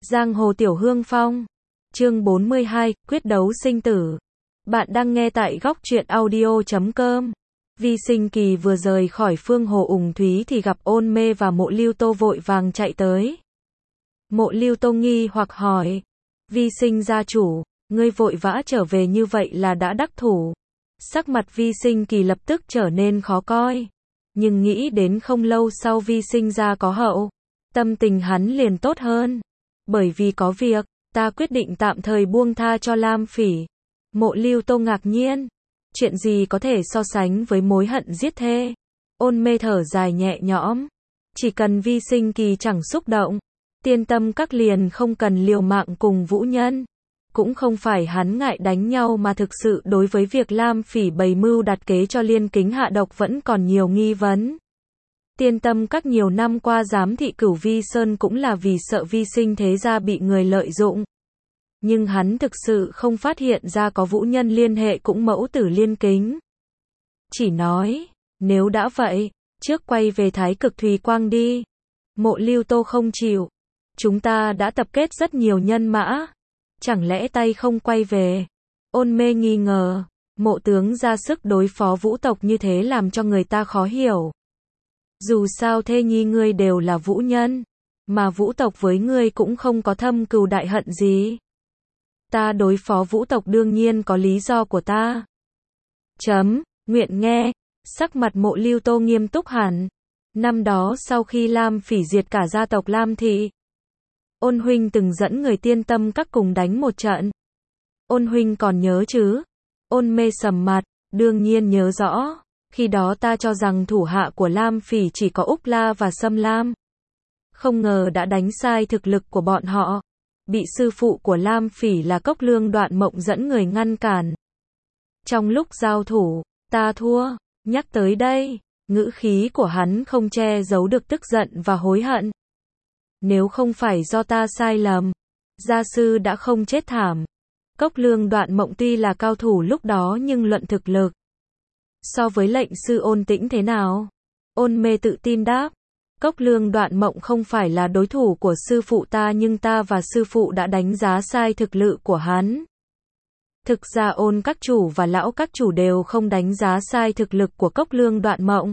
Giang hồ tiểu hương phong. Chương 42, quyết đấu sinh tử. Bạn đang nghe tại góc truyện audio.com. Vi Sinh Kỳ vừa rời khỏi Phương Hồ Ủng Thúy thì gặp Ôn Mê và Mộ Lưu Tô vội vàng chạy tới. Mộ Lưu Tô nghi hoặc hỏi, Vi Sinh gia chủ, ngươi vội vã trở về như vậy là đã đắc thủ. Sắc mặt Vi Sinh Kỳ lập tức trở nên khó coi. Nhưng nghĩ đến không lâu sau Vi Sinh gia có hậu, tâm tình hắn liền tốt hơn. Bởi vì có việc, ta quyết định tạm thời buông tha cho Lam Phỉ. Mộ Lưu Tô ngạc nhiên. Chuyện gì có thể so sánh với mối hận giết thê? Ôn Mê thở dài nhẹ nhõm. Chỉ cần Vi Sinh Kỳ chẳng xúc động, Tiên Tâm Các liền không cần liều mạng cùng Vũ Nhân. Cũng không phải hắn ngại đánh nhau mà thực sự đối với việc Lam Phỉ bày mưu đặt kế cho Liên Kính hạ độc vẫn còn nhiều nghi vấn. Tiên Tâm Các nhiều năm qua giám thị Cửu Vi Sơn cũng là vì sợ Vi Sinh thế gia bị người lợi dụng. Nhưng hắn thực sự không phát hiện ra có Vũ Nhân liên hệ cũng mẫu tử Liên Kính. Chỉ nói, nếu đã vậy, trước quay về Thái Cực Thùy Quang đi. Mộ Lưu Tô không chịu. Chúng ta đã tập kết rất nhiều nhân mã. Chẳng lẽ tay không quay về? Ôn Mê nghi ngờ. Mộ tướng ra sức đối phó Vũ tộc như thế làm cho người ta khó hiểu. Dù sao thê nhi ngươi đều là Vũ Nhân, mà Vũ tộc với ngươi cũng không có thâm cừu đại hận gì. Ta đối phó Vũ tộc đương nhiên có lý do của ta. Nguyện nghe. Sắc mặt Mộ Lưu Tô nghiêm túc hẳn. Năm đó sau khi Lam Phỉ diệt cả gia tộc Lam Thị, Ôn huynh từng dẫn người Tiên Tâm Các cùng đánh một trận. Ôn huynh còn nhớ chứ? Ôn Mê sầm mặt, đương nhiên nhớ rõ. Khi đó ta cho rằng thủ hạ của Lam Phỉ chỉ có Úc La và Sâm Lam. Không ngờ đã đánh sai thực lực của bọn họ. Bị sư phụ của Lam Phỉ là Cốc Lương Đoạn Mộng dẫn người ngăn cản. Trong lúc giao thủ, ta thua. Nhắc tới đây, ngữ khí của hắn không che giấu được tức giận và hối hận. Nếu không phải do ta sai lầm, gia sư đã không chết thảm. Cốc Lương Đoạn Mộng tuy là cao thủ lúc đó nhưng luận thực lực, so với lệnh sư Ôn Tĩnh thế nào? Ôn Mê tự tin đáp. Cốc Lương Đoạn Mộng không phải là đối thủ của sư phụ ta nhưng ta và sư phụ đã đánh giá sai thực lực của hắn. Thực ra Ôn các chủ và Lão các chủ đều không đánh giá sai thực lực của Cốc Lương Đoạn Mộng.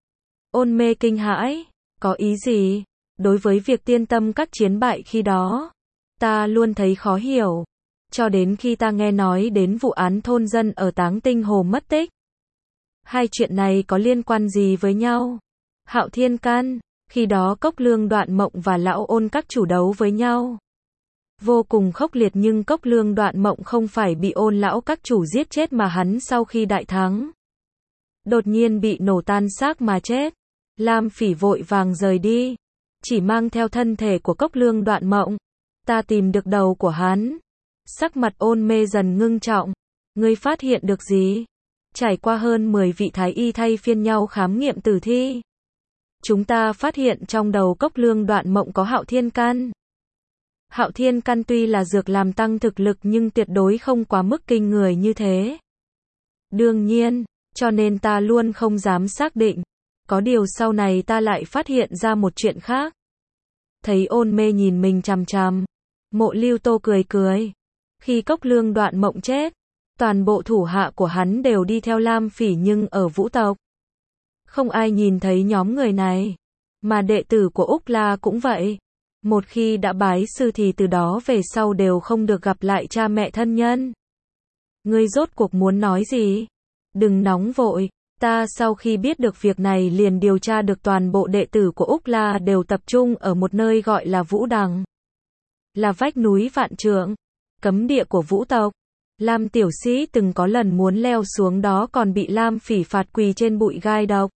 Ôn Mê kinh hãi. Có ý gì? Đối với việc Tiên Tâm Các chiến bại khi đó, ta luôn thấy khó hiểu. Cho đến khi ta nghe nói đến vụ án thôn dân ở Táng Tinh Hồ mất tích. Hai chuyện này có liên quan gì với nhau? Hạo Thiên Can, khi đó Cốc Lương Đoạn Mộng và Lão Ôn các chủ đấu với nhau. Vô cùng khốc liệt nhưng Cốc Lương Đoạn Mộng không phải bị Ôn Lão các chủ giết chết mà hắn sau khi đại thắng, đột nhiên bị nổ tan xác mà chết. Lam Phỉ vội vàng rời đi, chỉ mang theo thân thể của Cốc Lương Đoạn Mộng. Ta tìm được đầu của hắn. Sắc mặt Ôn Mê dần ngưng trọng. Ngươi phát hiện được gì? Trải qua hơn 10 vị thái y thay phiên nhau khám nghiệm tử thi, chúng ta phát hiện trong đầu Cốc Lương Đoạn Mộng có Hạo Thiên Can. Hạo Thiên Can tuy là dược làm tăng thực lực nhưng tuyệt đối không quá mức kinh người như thế. Đương nhiên, cho nên ta luôn không dám xác định. Có điều sau này ta lại phát hiện ra một chuyện khác. Thấy Ôn Mê nhìn mình chằm chằm, Mộ Lưu Tô cười cười. Khi Cốc Lương Đoạn Mộng chết, toàn bộ thủ hạ của hắn đều đi theo Lam Phỉ nhưng ở Vũ tộc, không ai nhìn thấy nhóm người này. Mà đệ tử của Úc La cũng vậy. Một khi đã bái sư thì từ đó về sau đều không được gặp lại cha mẹ thân nhân. Ngươi rốt cuộc muốn nói gì? Đừng nóng vội. Ta sau khi biết được việc này liền điều tra được toàn bộ đệ tử của Úc La đều tập trung ở một nơi gọi là Vũ Đằng. Là vách núi vạn trượng, cấm địa của Vũ tộc. Lam tiểu sĩ từng có lần muốn leo xuống đó còn bị Lam Phỉ phạt quỳ trên bụi gai độc.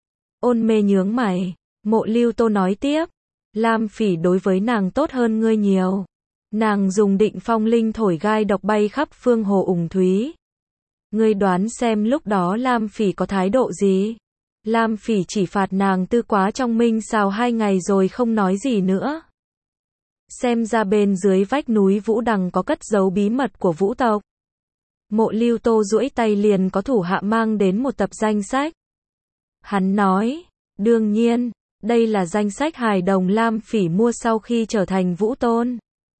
Ôn Mê nhướng mày. Mộ Lưu Tô nói tiếp. Lam Phỉ đối với nàng tốt hơn ngươi nhiều. Nàng dùng Định Phong Linh thổi gai độc bay khắp Phương Hồ Ủng Thúy. Ngươi đoán xem lúc đó Lam Phỉ có thái độ gì? Lam Phỉ chỉ phạt nàng tư quá trong minh xào 2 ngày rồi không nói gì nữa. Xem ra bên dưới vách núi Vũ Đằng có cất giấu bí mật của Vũ tộc. Mộ Lưu Tô duỗi tay liền có thủ hạ mang đến một tập danh sách. Hắn nói, đương nhiên, đây là danh sách hài đồng Lam Phỉ mua sau khi trở thành Vũ Tôn.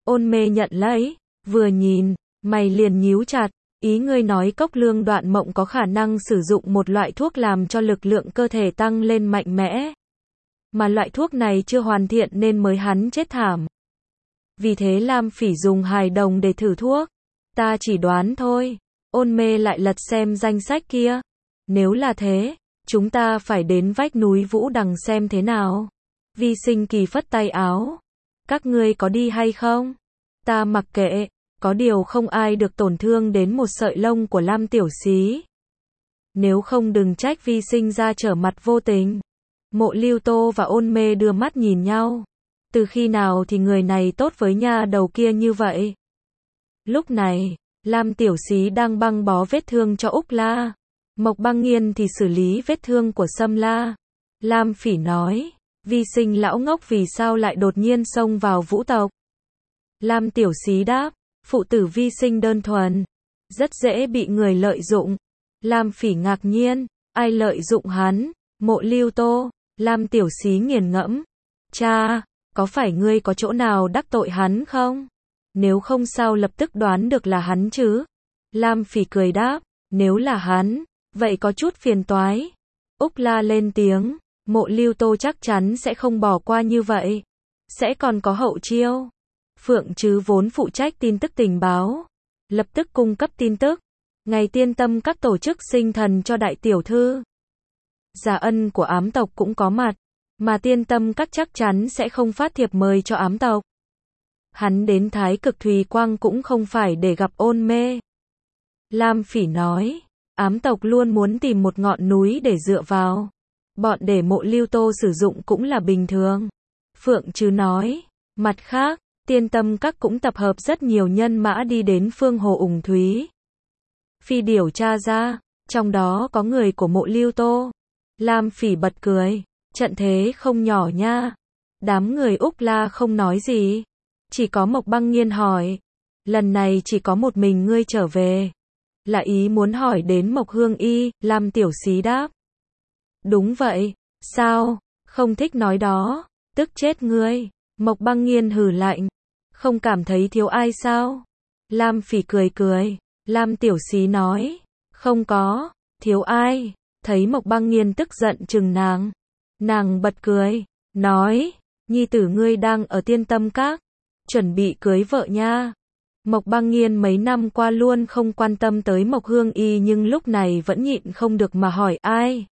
Ôn mê nhận lấy, vừa nhìn, mày liền nhíu chặt, ý ngươi nói cốc lương đoạn mộng có khả năng sử dụng một loại thuốc làm cho lực lượng cơ thể tăng lên mạnh mẽ. Mà loại thuốc này chưa hoàn thiện nên mới hắn chết thảm. Vì thế Lam Phỉ dùng hài đồng để thử thuốc. Ta chỉ đoán thôi. Ôn mê lại lật xem danh sách kia. Nếu là thế, chúng ta phải đến vách núi Vũ Đằng xem thế nào. Vi Sinh Kỳ phất tay áo. Các ngươi có đi hay không? Ta mặc kệ, có điều không ai được tổn thương đến một sợi lông của Lam tiểu xí. Nếu không đừng trách Vi Sinh ra trở mặt vô tình. Mộ Lưu Tô và Ôn mê đưa mắt nhìn nhau. Từ khi nào thì người này tốt với nha đầu kia như vậy? Lúc này, Lam tiểu xí đang băng bó vết thương cho Úc La. Mộc Băng Nghiên thì xử lý vết thương của Sâm La. Lam Phỉ nói, Vi Sinh lão ngốc vì sao lại đột nhiên xông vào Vũ tộc? Lam tiểu xí đáp, phụ tử Vi Sinh đơn thuần, rất dễ bị người lợi dụng. Lam Phỉ ngạc nhiên, ai lợi dụng hắn? Mộ Lưu Tô. Lam tiểu xí nghiền ngẫm, cha, có phải ngươi có chỗ nào đắc tội hắn không? Nếu không sao lập tức đoán được là hắn chứ? Lam Phỉ cười đáp, nếu là hắn, vậy có chút phiền toái. Úc La lên tiếng, Mộ Lưu Tô chắc chắn sẽ không bỏ qua như vậy. Sẽ còn có hậu chiêu. Phượng Trứ vốn phụ trách tin tức tình báo, lập tức cung cấp tin tức. Ngày Tiên Tâm các tổ chức sinh thần cho đại tiểu thư. Giả Ân của ám tộc cũng có mặt, mà Tiên Tâm các chắc chắn sẽ không phát thiệp mời cho ám tộc. Hắn đến Thái Cực Thùy Quang cũng không phải để gặp Ôn mê. Lam Phỉ nói, ám tộc luôn muốn tìm một ngọn núi để dựa vào. Bọn để Mộ Lưu Tô sử dụng cũng là bình thường. Phượng Trứ nói, mặt khác, Tiên Tâm các cũng tập hợp rất nhiều nhân mã đi đến Phương Hồ Ủng Thúy. Phi điều tra ra, trong đó có người của Mộ Lưu Tô. Lam Phỉ bật cười, trận thế không nhỏ nha. Đám người Úc La không nói gì. Chỉ có Mộc Băng Nghiên hỏi, lần này chỉ có một mình ngươi trở về. Là ý muốn hỏi đến Mộc Hương Y, Lam tiểu xí đáp. Đúng vậy, sao, không thích nói đó, tức chết ngươi. Mộc Băng Nghiên hừ lạnh, không cảm thấy thiếu ai sao? Lam Phỉ cười cười, Lam tiểu xí nói, không có, thiếu ai. Thấy Mộc Băng Nghiên tức giận chừng nàng bật cười, nói, nhi tử ngươi đang ở Tiên Tâm các, chuẩn bị cưới vợ nha. Mộc Băng Nghiên mấy năm qua luôn không quan tâm tới Mộc Hương Y nhưng lúc này vẫn nhịn không được mà hỏi ai.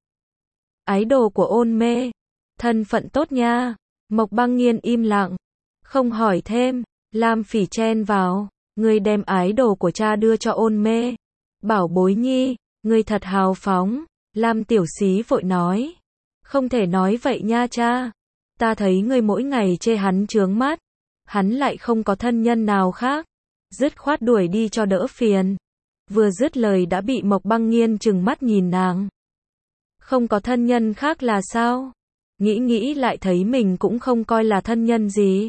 Ái đồ của Ôn mê, thân phận tốt nha. Mộc Băng Nghiên im lặng, không hỏi thêm. Lam Phỉ chen vào, ngươi đem ái đồ của cha đưa cho Ôn mê. Bảo bối nhi, ngươi thật hào phóng. Lam tiểu xí vội nói, không thể nói vậy nha cha. Ta thấy ngươi mỗi ngày chê hắn chướng mắt, hắn lại không có thân nhân nào khác, dứt khoát đuổi đi cho đỡ phiền. Vừa dứt lời đã bị Mộc Băng Nghiên trừng mắt nhìn nàng. Không có thân nhân khác là sao? Nghĩ lại thấy mình cũng không coi là thân nhân gì.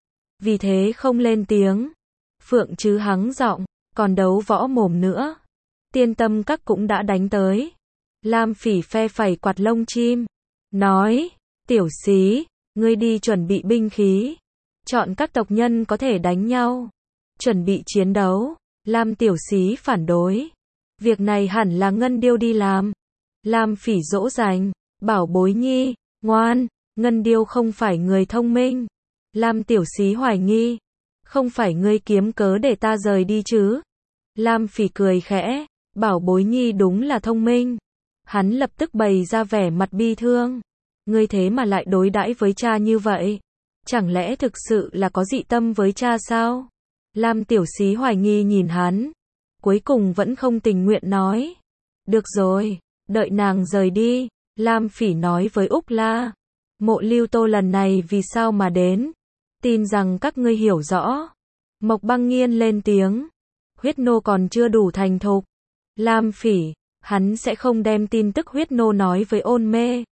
Vì thế không lên tiếng. Phượng Trứ hắng giọng, còn đấu võ mồm nữa. Tiên Tâm các cũng đã đánh tới. Lam Phỉ phe phẩy quạt lông chim, nói, tiểu xí, ngươi đi chuẩn bị binh khí. Chọn các tộc nhân có thể đánh nhau. Chuẩn bị chiến đấu. Lam tiểu xí phản đối. Việc này hẳn là Ngân Điêu đi làm. Lam Phỉ dỗ dành, bảo bối nhi, ngoan, Ngân Điêu không phải người thông minh. Lam tiểu xí hoài nghi, không phải ngươi kiếm cớ để ta rời đi chứ? Lam Phỉ cười khẽ, bảo bối nhi đúng là thông minh. Hắn lập tức bày ra vẻ mặt bi thương. Ngươi thế mà lại đối đãi với cha như vậy? Chẳng lẽ thực sự là có dị tâm với cha sao? Lam tiểu xí hoài nghi nhìn hắn. Cuối cùng vẫn không tình nguyện nói. Được rồi, đợi nàng rời đi. Lam Phỉ nói với Úc La. Mộ Lưu Tô lần này vì sao mà đến? Tin rằng các ngươi hiểu rõ. Mộc Băng Nghiên lên tiếng. Huyết nô còn chưa đủ thành thục. Lam Phỉ, hắn sẽ không đem tin tức huyết nô nói với Ôn mê.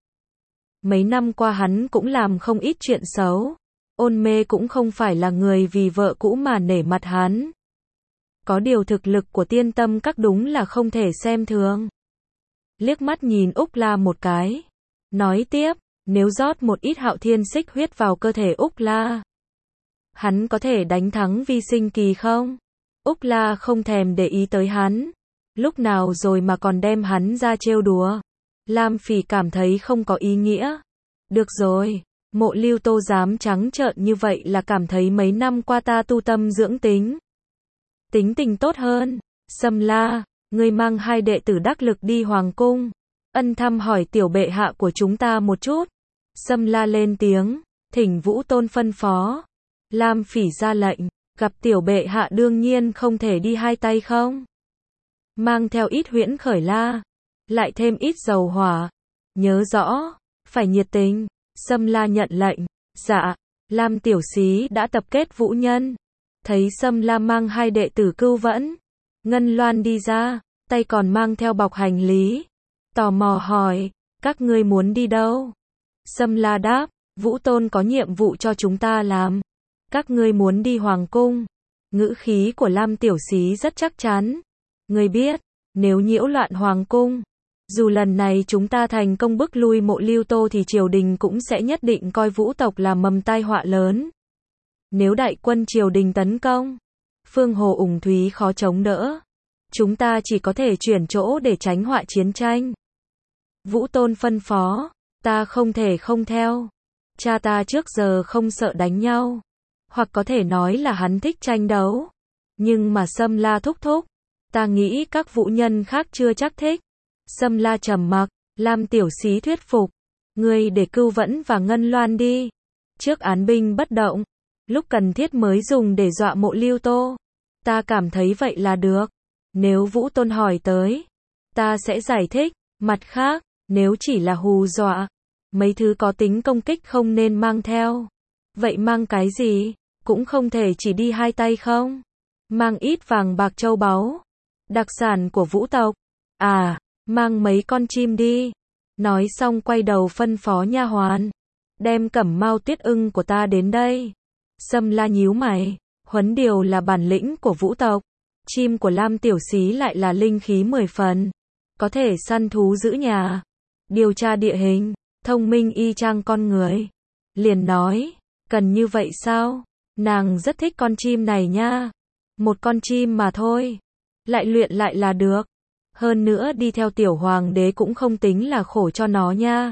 Mấy năm qua hắn cũng làm không ít chuyện xấu. Ôn mê cũng không phải là người vì vợ cũ mà nể mặt hắn. Có điều thực lực của Tiên Tâm các đúng là không thể xem thường. Liếc mắt nhìn Úc La một cái. Nói tiếp, nếu rót một ít Hạo Thiên Xích huyết vào cơ thể Úc La, Hắn có thể đánh thắng Vi Sinh Kỳ không? Úc La không thèm để ý tới hắn. Lúc nào rồi mà còn đem hắn ra trêu đùa. Lam Phỉ cảm thấy không có ý nghĩa. Được rồi, Mộ Lưu Tô dám trắng trợn như vậy là cảm thấy mấy năm qua ta tu tâm dưỡng tính. Tính tình tốt hơn. Sâm La, ngươi mang hai đệ tử đắc lực đi hoàng cung. Ân thăm hỏi tiểu bệ hạ của chúng ta một chút. Sâm La lên tiếng, thỉnh Vũ Tôn phân phó. Lam Phỉ ra lệnh, gặp tiểu bệ hạ đương nhiên không thể đi hai tay không. Mang theo ít huyễn khởi la, lại thêm ít dầu hỏa. Nhớ rõ, phải nhiệt tình. Sâm La nhận lệnh, dạ. Lam tiểu xí đã tập kết vũ nhân. Thấy Sâm La mang hai đệ tử Cưu Vẫn, Ngân Loan đi ra, tay còn mang theo bọc hành lý. Tò mò hỏi, các ngươi muốn đi đâu? Sâm La đáp, Vũ Tôn có nhiệm vụ cho chúng ta làm. Các ngươi muốn đi hoàng cung. Ngữ khí của Lam tiểu xí rất chắc chắn. Ngươi biết, nếu nhiễu loạn hoàng cung, dù lần này chúng ta thành công bức lui Mộ Lưu Tô thì triều đình cũng sẽ nhất định coi Vũ tộc là mầm tai họa lớn. Nếu đại quân triều đình tấn công, Phương Hồ Ủng Thúy khó chống đỡ. Chúng ta chỉ có thể chuyển chỗ để tránh họa chiến tranh. Vũ Tôn phân phó, ta không thể không theo. Cha ta trước giờ không sợ đánh nhau. Hoặc có thể nói là hắn thích tranh đấu. Nhưng mà Sâm La thúc thúc, ta nghĩ các vũ nhân khác chưa chắc thích. Sâm La trầm mặc, Lam tiểu xí thuyết phục. Ngươi để Cưu Vẫn và Ngân Loan đi. Trước án binh bất động, lúc cần thiết mới dùng để dọa Mộ Lưu Tô. Ta cảm thấy vậy là được. Nếu Vũ Tôn hỏi tới, ta sẽ giải thích. Mặt khác, nếu chỉ là hù dọa, mấy thứ có tính công kích không nên mang theo. Vậy mang cái gì? Cũng không thể chỉ đi hai tay không? Mang ít vàng bạc châu báu. Đặc sản của Vũ tộc. À, mang mấy con chim đi. Nói xong quay đầu phân phó nha hoàn. Đem Cẩm Mao Tuyết Ưng của ta đến đây. Sâm La nhíu mày. Huấn điều là bản lĩnh của Vũ tộc. Chim của Lam tiểu xí lại là linh khí 10 phần. Có thể săn thú giữ nhà. Điều tra địa hình. Thông minh y chang con người. Liền nói, cần như vậy sao? Nàng rất thích con chim này nha. Một con chim mà thôi. Lại luyện lại là được. Hơn nữa đi theo tiểu hoàng đế cũng không tính là khổ cho nó nha.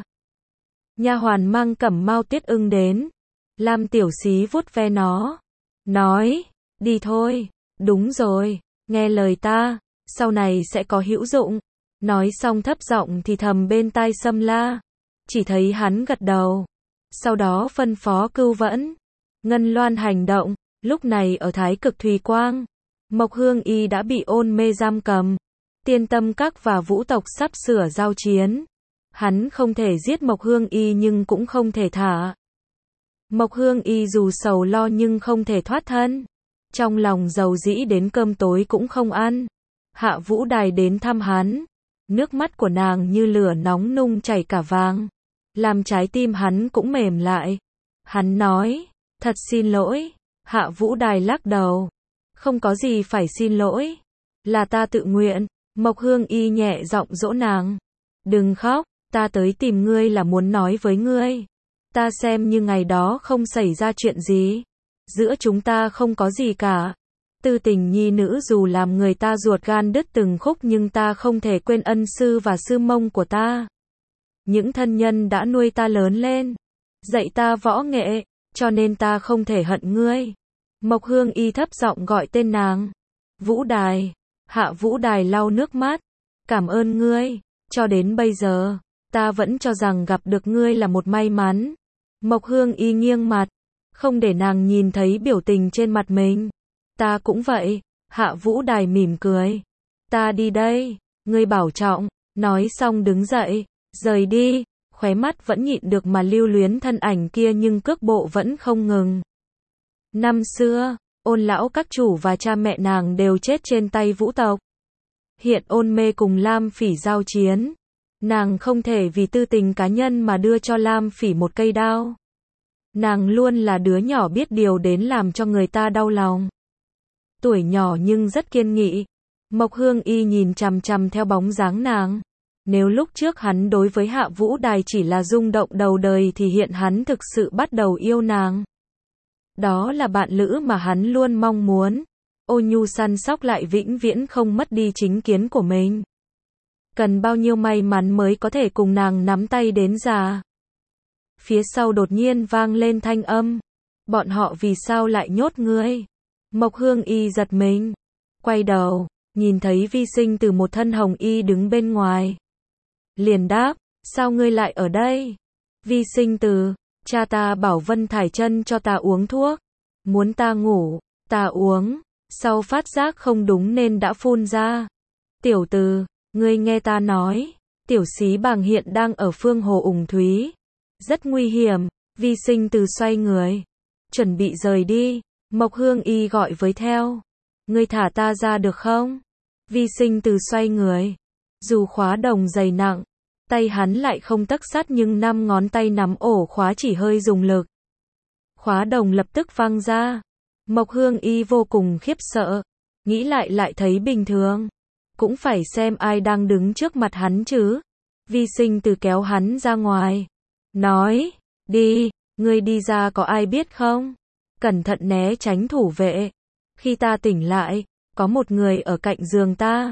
Nha hoàn mang Cẩm Mao Tuyết Ưng đến. Lam tiểu xí vuốt ve nó. Nói, đi thôi. Đúng rồi, nghe lời ta, sau này sẽ có hữu dụng. Nói xong thấp giọng thì thầm bên tai Sâm La. Chỉ thấy hắn gật đầu. Sau đó phân phó Cưu Vẫn, Ngân Loan hành động. Lúc này ở Thái Cực Thùy Quang, Mộc Hương Y đã bị ôn mê giam cầm. Tiên Tâm Các và Vũ tộc sắp sửa giao chiến. Hắn không thể giết Mộc Hương Y nhưng cũng không thể thả. Mộc Hương Y dù sầu lo nhưng không thể thoát thân. Trong lòng dầu dĩ đến cơm tối cũng không ăn. Hạ Vũ Đài đến thăm hắn. Nước mắt của nàng như lửa nóng nung chảy cả vàng. Làm trái tim hắn cũng mềm lại. Hắn nói, thật xin lỗi. Hạ Vũ Đài lắc đầu. Không có gì phải xin lỗi. Là ta tự nguyện. Mộc Hương Y nhẹ giọng dỗ nàng. Đừng khóc, ta tới tìm ngươi là muốn nói với ngươi. Ta xem như ngày đó không xảy ra chuyện gì. Giữa chúng ta không có gì cả. Tư tình nhi nữ dù làm người ta ruột gan đứt từng khúc nhưng ta không thể quên ân sư và sư mông của ta. Những thân nhân đã nuôi ta lớn lên, dạy ta võ nghệ, cho nên ta không thể hận ngươi. Mộc Hương Y thấp giọng gọi tên nàng. Vũ Đài. Hạ Vũ Đài lau nước mắt. Cảm ơn ngươi, cho đến bây giờ, ta vẫn cho rằng gặp được ngươi là một may mắn. Mộc Hương Y nghiêng mặt, không để nàng nhìn thấy biểu tình trên mặt mình. Ta cũng vậy. Hạ Vũ Đài mỉm cười. Ta đi đây, ngươi bảo trọng. Nói xong đứng dậy, rời đi. Khóe mắt vẫn nhịn được mà lưu luyến thân ảnh kia nhưng cước bộ vẫn không ngừng. Năm xưa, Ôn lão các chủ và cha mẹ nàng đều chết trên tay Vũ tộc. Hiện Ôn mê cùng Lam Phỉ giao chiến. Nàng không thể vì tư tình cá nhân mà đưa cho Lam Phỉ một cây đao. Nàng luôn là đứa nhỏ biết điều đến làm cho người ta đau lòng. Tuổi nhỏ nhưng rất kiên nghị. Mộc Hương Y nhìn chằm chằm theo bóng dáng nàng. Nếu lúc trước hắn đối với Hạ Vũ Đài chỉ là rung động đầu đời thì hiện hắn thực sự bắt đầu yêu nàng. Đó là bạn lữ mà hắn luôn mong muốn. Ô Nhu săn sóc lại vĩnh viễn không mất đi chính kiến của mình. Cần bao nhiêu may mắn mới có thể cùng nàng nắm tay đến già. Phía sau đột nhiên vang lên thanh âm. Bọn họ vì sao lại nhốt ngươi? Mộc Hương Y giật mình. Quay đầu, nhìn thấy Vi Sinh Tử một thân hồng y đứng bên ngoài. Liền đáp, sao ngươi lại ở đây? Vi Sinh Tử, cha ta bảo Vân Thải Chân cho ta uống thuốc. Muốn ta ngủ, ta uống. Sau phát giác không đúng nên đã phun ra. Tiểu tử, ngươi nghe ta nói. Tiểu Xí Bàng hiện đang ở Phương Hồ Ủng Thúy. Rất nguy hiểm. Vi Sinh Tử xoay người. Chuẩn bị rời đi. Mộc Hương Y gọi với theo. Ngươi thả ta ra được không? Vi Sinh Tử xoay người. Dù khóa đồng dày nặng, tay hắn lại không tấc sắt nhưng 5 ngón tay nắm ổ khóa chỉ hơi dùng lực. Khóa đồng lập tức văng ra. Mộc Hương Y vô cùng khiếp sợ. Nghĩ lại thấy bình thường. Cũng phải xem ai đang đứng trước mặt hắn chứ. Vi Sinh Tử kéo hắn ra ngoài. Nói, đi, ngươi đi ra có ai biết không? Cẩn thận né tránh thủ vệ. Khi ta tỉnh lại, có một người ở cạnh giường ta.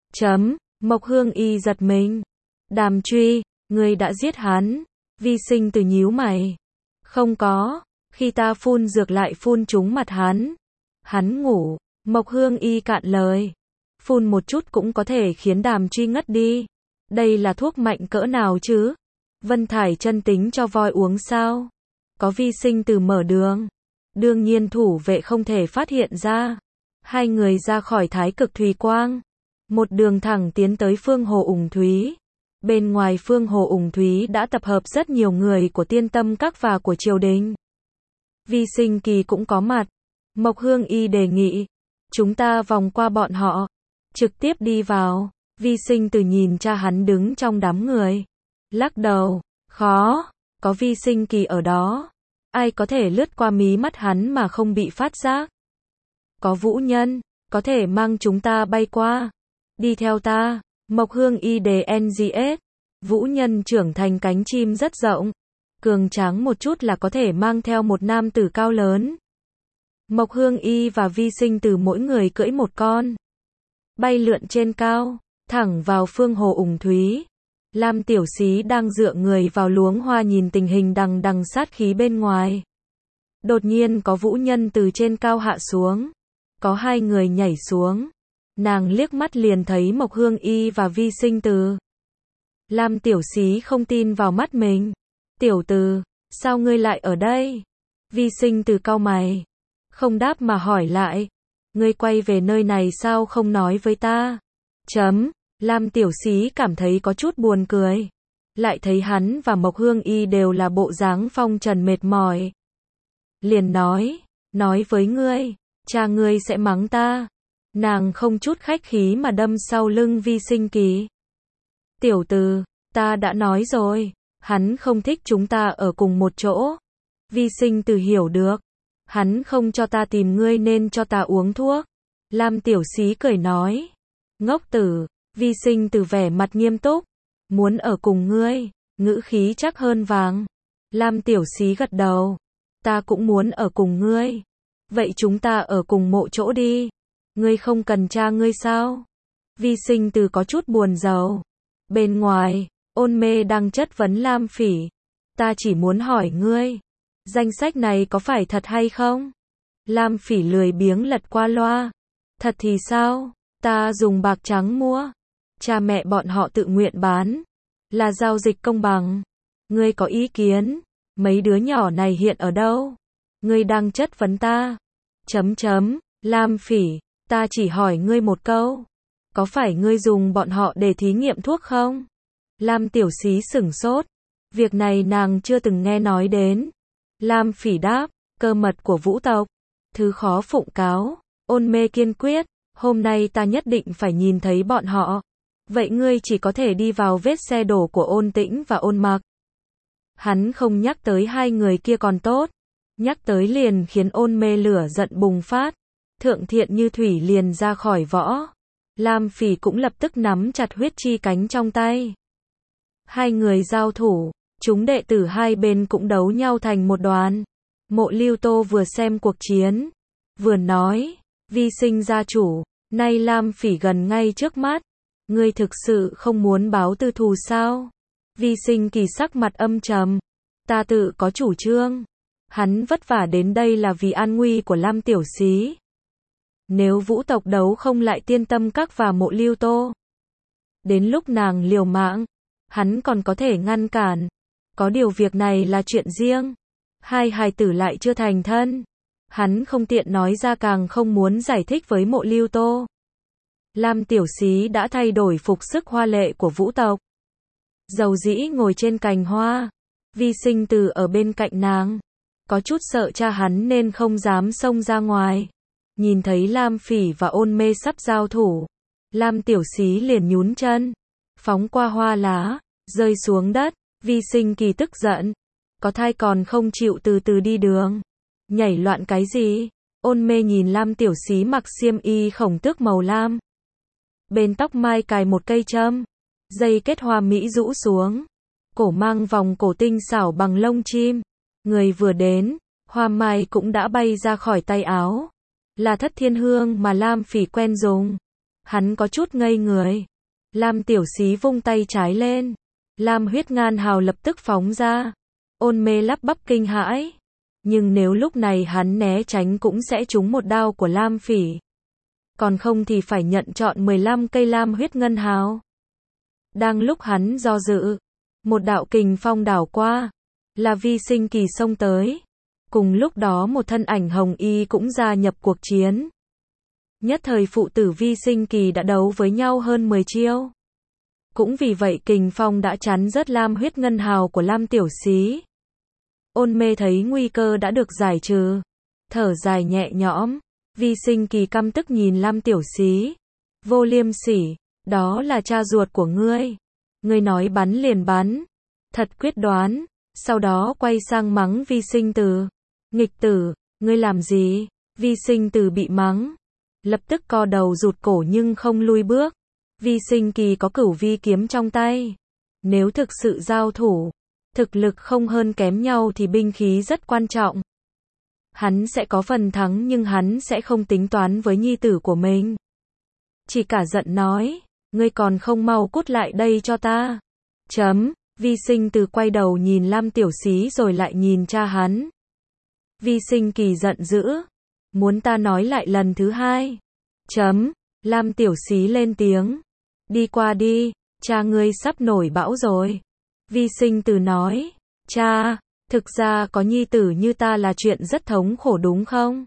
Mộc Hương Y giật mình. Đàm Truy, ngươi đã giết hắn. Vi Sinh Tử nhíu mày. Không có, khi ta phun dược lại phun trúng mặt hắn. Hắn ngủ. Mộc Hương Y cạn lời. Phun một chút cũng có thể khiến Đàm Truy ngất đi. Đây là thuốc mạnh cỡ nào chứ? Vân Thải Chân tính cho voi uống sao? Có Vi Sinh Tử mở đường. Đương nhiên thủ vệ không thể phát hiện ra. Hai người ra khỏi Thái Cực Thùy Quang. Một đường thẳng tiến tới Phương Hồ Ủng Thúy. Bên ngoài Phương Hồ Ủng Thúy đã tập hợp rất nhiều người của Tiên Tâm Các và của triều đình. Vi Sinh Kỳ cũng có mặt. Mộc Hương Y đề nghị. Chúng ta vòng qua bọn họ. Trực tiếp đi vào. Vi Sinh Tử nhìn cha hắn đứng trong đám người. Lắc đầu. Khó. Có Vi Sinh Kỳ ở đó. Ai có thể lướt qua mí mắt hắn mà không bị phát giác? Có Vũ Nhân. Có thể mang chúng ta bay qua. Đi theo ta. Mộc Hương Y đề NGS. Vũ Nhân trưởng thành cánh chim rất rộng. Cường tráng một chút là có thể mang theo một nam tử cao lớn. Mộc Hương Y và Vi Sinh Tử mỗi người cưỡi một con. Bay lượn trên cao. Thẳng vào Phương Hồ Ủng Thúy. Lam Tiểu Xí đang dựa người vào luống hoa nhìn tình hình đằng đằng sát khí bên ngoài. Đột nhiên có Vũ Nhân từ trên cao hạ xuống. Có hai người nhảy xuống. Nàng liếc mắt liền thấy Mộc Hương Y và Vi Sinh Tử. Lam Tiểu Xí không tin vào mắt mình. Tiểu tử, sao ngươi lại ở đây? Vi Sinh Tử cau mày. Không đáp mà hỏi lại. Ngươi quay về nơi này sao không nói với ta? Lam Tiểu Xí cảm thấy có chút buồn cười. Lại thấy hắn và Mộc Hương Y đều là bộ dáng phong trần mệt mỏi. Liền nói với ngươi, cha ngươi sẽ mắng ta. Nàng không chút khách khí mà đâm sau lưng Vi Sinh Kỳ. Tiểu tử, ta đã nói rồi, hắn không thích chúng ta ở cùng một chỗ. Vi Sinh Tử hiểu được. Hắn không cho ta tìm ngươi nên cho ta uống thuốc. Lam Tiểu Xí cười nói. Ngốc tử. Vi Sinh Tử vẻ mặt nghiêm túc. Muốn ở cùng ngươi. Ngữ khí chắc hơn vàng. Lam Tiểu Xí gật đầu. Ta cũng muốn ở cùng ngươi. Vậy chúng ta ở cùng mộ chỗ đi. Ngươi không cần cha ngươi sao? Vi Sinh Tử có chút buồn rầu. Bên ngoài, Ôn Mê đang chất vấn Lam Phỉ. Ta chỉ muốn hỏi ngươi. Danh sách này có phải thật hay không? Lam Phỉ lười biếng lật qua loa. Thật thì sao? Ta dùng bạc trắng mua. Cha mẹ bọn họ tự nguyện bán. Là giao dịch công bằng. Ngươi có ý kiến? Mấy đứa nhỏ này hiện ở đâu? Ngươi đang chất vấn ta. Lam Phỉ, ta chỉ hỏi ngươi một câu. Có phải ngươi dùng bọn họ để thí nghiệm thuốc không? Lam Tiểu Xí sửng sốt. Việc này nàng chưa từng nghe nói đến. Lam Phỉ đáp, cơ mật của Vũ tộc. Thứ khó phụng cáo. Ôn Mê kiên quyết. Hôm nay ta nhất định phải nhìn thấy bọn họ. Vậy ngươi chỉ có thể đi vào vết xe đổ của Ôn Tĩnh và Ôn Mặc. Hắn không nhắc tới hai người kia còn tốt. Nhắc tới liền khiến Ôn Mê lửa giận bùng phát. Thượng Thiện Như Thủy liền ra khỏi võ. Lam Phỉ cũng lập tức nắm chặt huyết chi cánh trong tay. Hai người giao thủ. Chúng đệ tử hai bên cũng đấu nhau thành một đoàn. Mộ Lưu Tô vừa xem cuộc chiến, vừa nói, Vi Sinh gia chủ, nay Lam Phỉ gần ngay trước mắt, ngươi thực sự không muốn báo tư thù sao? Vi Sinh Kỳ sắc mặt âm trầm, ta tự có chủ trương, hắn vất vả đến đây là vì an nguy của Lam tiểu xí. Nếu Vũ tộc đấu không lại Tiên Tâm Các và Mộ Lưu Tô, đến lúc nàng liều mạng, hắn còn có thể ngăn cản. Có điều việc này là chuyện riêng, hai hài tử lại chưa thành thân, hắn không tiện nói ra, càng không muốn giải thích với Mộ Lưu Tô. Lam tiểu xí đã thay đổi phục sức hoa lệ của Vũ tộc, dầu dĩ ngồi trên cành hoa. Vi Sinh Từ ở bên cạnh nàng, có chút sợ cha hắn nên không dám xông ra ngoài. Nhìn thấy Lam Phỉ và Ôn Mê sắp giao thủ, Lam tiểu xí liền nhún chân, phóng qua hoa lá, rơi xuống đất. Vi Sinh Kỳ tức giận, có thai còn không chịu từ từ đi đường, nhảy loạn cái gì? Ôn Mê nhìn Lam tiểu xí mặc xiêm y khổng tước màu lam, bên tóc mai cài một cây châm, dây kết hoa mỹ rũ xuống, cổ mang vòng cổ tinh xảo bằng lông chim. Người vừa đến, hoa mai cũng đã bay ra khỏi tay áo, là Thất Thiên Hương mà Lam Phỉ quen dùng. Hắn có chút ngây người. Lam tiểu xí vung tay trái lên, Lam huyết ngàn hào lập tức phóng ra. Ôn Mê lắp bắp kinh hãi, nhưng nếu lúc này hắn né tránh cũng sẽ trúng một đao của Lam Phỉ, còn không thì phải nhận trọn 15 cây lam huyết ngân hào. Đang lúc hắn do dự, một đạo kình phong đảo qua, là Vi Sinh Kỳ xông tới. Cùng lúc đó một thân ảnh hồng y cũng gia nhập cuộc chiến. Nhất thời phụ tử Vi Sinh Kỳ đã đấu với nhau hơn 10 chiêu. Cũng vì vậy kình phong đã chắn rớt lam huyết ngân hào của Lam tiểu xí. Ôn Mê thấy nguy cơ đã được giải trừ, thở dài nhẹ nhõm. Vi Sinh Kỳ căm tức nhìn Lam tiểu xí, vô liêm sỉ, đó là cha ruột của ngươi, ngươi nói bắn liền bắn, thật quyết đoán. Sau đó quay sang mắng Vi Sinh Từ, nghịch tử, ngươi làm gì? Vi Sinh Từ bị mắng, lập tức co đầu rụt cổ nhưng không lui bước. Vi Sinh Kỳ có Cửu Vi kiếm trong tay, nếu thực sự giao thủ, thực lực không hơn kém nhau thì binh khí rất quan trọng. Hắn sẽ có phần thắng nhưng hắn sẽ không tính toán với nhi tử của mình. Chỉ cả giận nói, ngươi còn không mau cút lại đây cho ta. Vi Sinh Từ quay đầu nhìn Lam tiểu xí rồi lại nhìn cha hắn. Vi Sinh Kỳ giận dữ, muốn ta nói lại lần thứ hai. Lam tiểu xí lên tiếng, đi qua đi, cha ngươi sắp nổi bão rồi. Vi Sinh Từ nói, cha, thực ra có nhi tử như ta là chuyện rất thống khổ đúng không?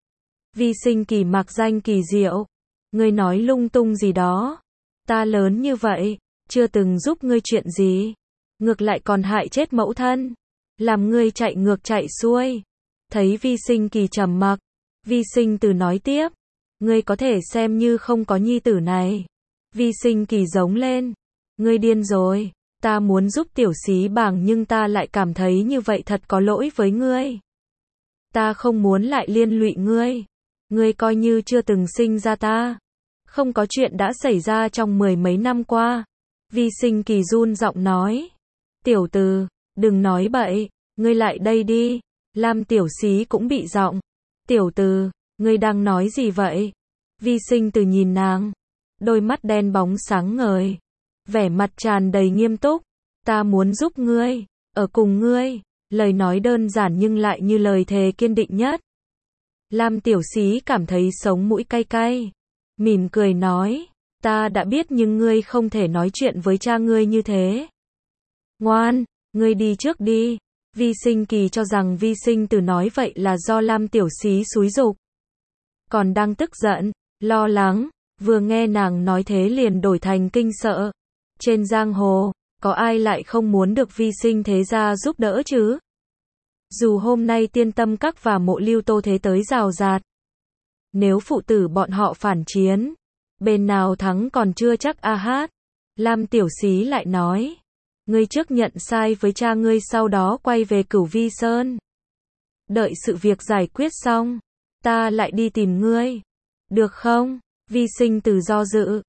Vi Sinh Kỳ mặc danh kỳ diệu, ngươi nói lung tung gì đó, ta lớn như vậy, chưa từng giúp ngươi chuyện gì, ngược lại còn hại chết mẫu thân, làm ngươi chạy ngược chạy xuôi. Thấy Vi Sinh Kỳ trầm mặc, Vi Sinh Từ nói tiếp, ngươi có thể xem như không có nhi tử này. Vi Sinh Kỳ giống lên, ngươi điên rồi, ta muốn giúp tiểu xí bảng nhưng ta lại cảm thấy như vậy thật có lỗi với ngươi. Ta không muốn lại liên lụy ngươi coi như chưa từng sinh ra ta. Không có chuyện đã xảy ra trong 10 mấy năm qua. Vi Sinh Kỳ run giọng nói, tiểu Từ, đừng nói bậy, ngươi lại đây đi. Lam tiểu xí cũng bị giọng, tiểu Từ, ngươi đang nói gì vậy? Vi Sinh Từ nhìn nàng, đôi mắt đen bóng sáng ngời, vẻ mặt tràn đầy nghiêm túc, ta muốn giúp ngươi, ở cùng ngươi, lời nói đơn giản nhưng lại như lời thề kiên định nhất. Lam tiểu xí cảm thấy sống mũi cay cay, mỉm cười nói, ta đã biết nhưng ngươi không thể nói chuyện với cha ngươi như thế. Ngoan, ngươi đi trước đi. Vi Sinh Kỳ cho rằng Vi Sinh Từ nói vậy là do Lam tiểu xí xúi giục, còn đang tức giận, lo lắng, vừa nghe nàng nói thế liền đổi thành kinh sợ. Trên giang hồ, có ai lại không muốn được Vi Sinh thế gia giúp đỡ chứ? Dù hôm nay Tiên Tâm Các và Mộ Lưu Tô thế tới rào rạt, nếu phụ tử bọn họ phản chiến, bên nào thắng còn chưa chắc a hát. Lam tiểu xí lại nói, ngươi trước nhận sai với cha ngươi sau đó quay về Cửu Vi Sơn. Đợi sự việc giải quyết xong, ta lại đi tìm ngươi. Được không? Vi Sinh Từ do dự.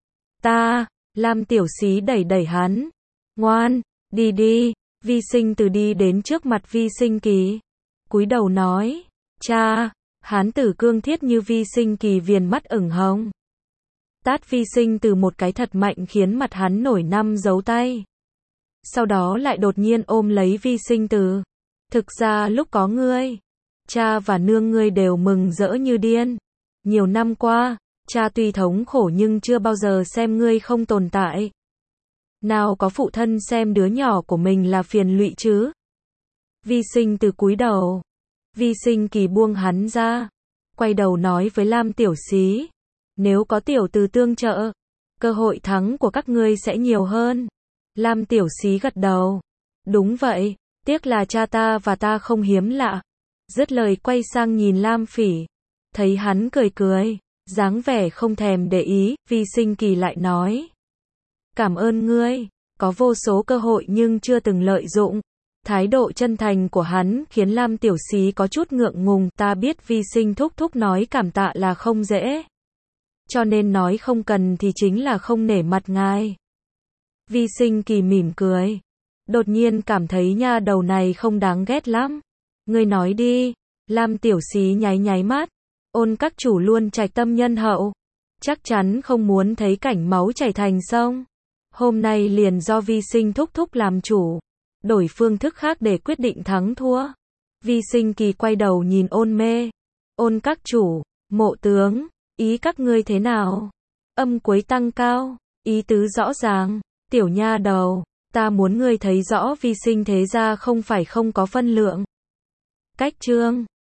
Lam tiểu xí đẩy đẩy hắn. Ngoan, đi đi. Vi Sinh Từ đi đến trước mặt Vi Sinh Kỳ. cúi đầu nói, cha, hán tử cương thiết như Vi Sinh Kỳ viền mắt ửng hồng. Tát Vi Sinh từ một cái thật mạnh khiến mặt hắn nổi 5 dấu tay. Sau đó lại đột nhiên ôm lấy Vi Sinh Từ. Thực ra lúc có ngươi, cha và nương ngươi đều mừng rỡ như điên. Nhiều năm qua, cha tuy thống khổ nhưng chưa bao giờ xem ngươi không tồn tại. Nào có phụ thân xem đứa nhỏ của mình là phiền lụy chứ. Vi Sinh Từ cúi đầu. Vi Sinh Kỳ buông hắn ra. Quay đầu nói với Lam Tiểu Xí. Nếu có tiểu từ tương trợ, cơ hội thắng của các ngươi sẽ nhiều hơn. Lam Tiểu Xí gật đầu. Đúng vậy, tiếc là cha ta và ta không hiếm lạ. Dứt lời quay sang nhìn Lam Phỉ. Thấy hắn cười cười, dáng vẻ không thèm để ý, Vi Sinh Kỳ lại nói. Cảm ơn ngươi, có vô số cơ hội nhưng chưa từng lợi dụng. Thái độ chân thành của hắn khiến Lam Tiểu Xí có chút ngượng ngùng, ta biết Vi Sinh thúc thúc nói cảm tạ là không dễ. Cho nên nói không cần thì chính là không nể mặt ngài. Vi Sinh Kỳ mỉm cười. Đột nhiên cảm thấy nha đầu này không đáng ghét lắm. Ngươi nói đi. Lam Tiểu Xí nháy nháy mắt. Ôn các chủ luôn trạch tâm nhân hậu. Chắc chắn không muốn thấy cảnh máu chảy thành sông. Hôm nay liền do Vi Sinh thúc thúc làm chủ. Đổi phương thức khác để quyết định thắng thua. Vi Sinh Kỳ quay đầu nhìn Ôn Mê. Ôn các chủ, Mộ tướng, ý các ngươi thế nào? Âm cuối tăng cao, ý tứ rõ ràng. Tiểu nha đầu, ta muốn ngươi thấy rõ Vi Sinh thế gia không phải không có phân lượng. Cách chương